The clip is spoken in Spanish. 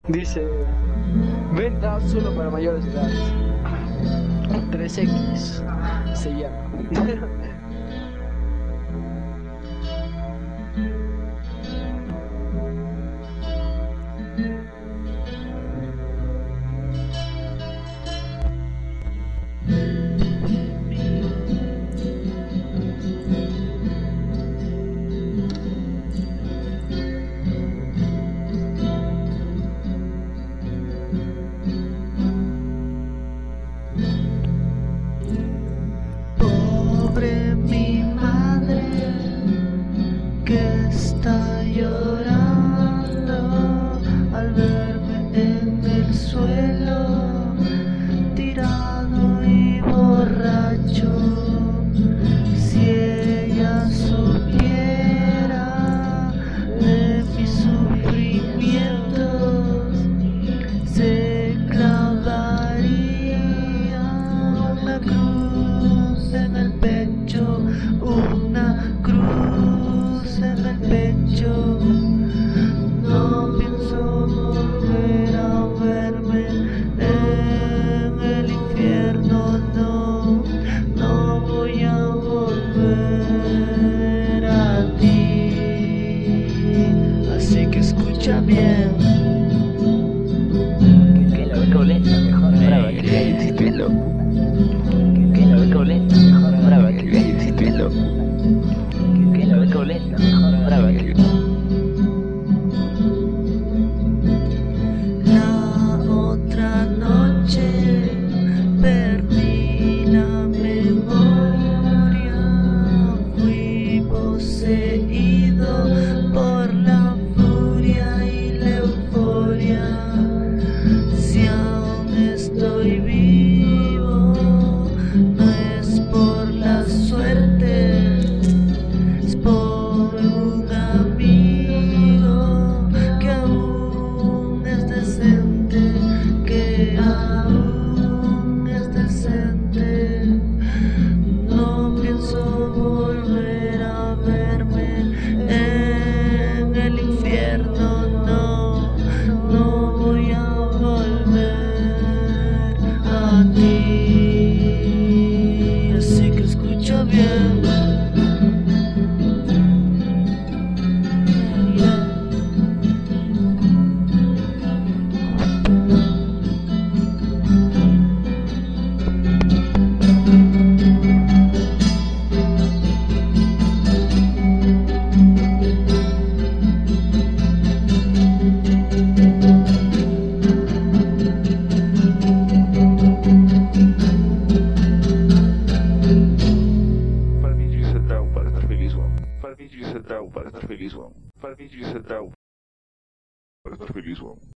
Dice, venta solo para mayores de edad. 3X se llama. Pobre mi madre que está llorando al verme en el suelo, tirado y borracho. Si ella supiera de mis sufrimientos, se clavaría una cruz en el pecho, una cruz en el pecho. No pienso volver a verme en el infierno, no, no voy a volver a ti. Así que escucha bien. Que lo ve coleta, mejor brava que viene insistiendo. Que lo ve coleta, mejor brava que viene insistiendo. Que lo ve coleta, mejor brava que La otra noche perdí la memoria, fui poseído por la furia y la euforia. Si aún estoy vivo, no es por la suerte, es por un amigo que aún es decente, que aún es decente. No pienso volver a verme en el infierno, no, no voy a volver a ti. Así que escucha bien. Para mí yo hice trago para estar feliz, weón. Para mí yo hice trago para estar feliz, weón. Para mí yo hice trago para estar feliz, weón.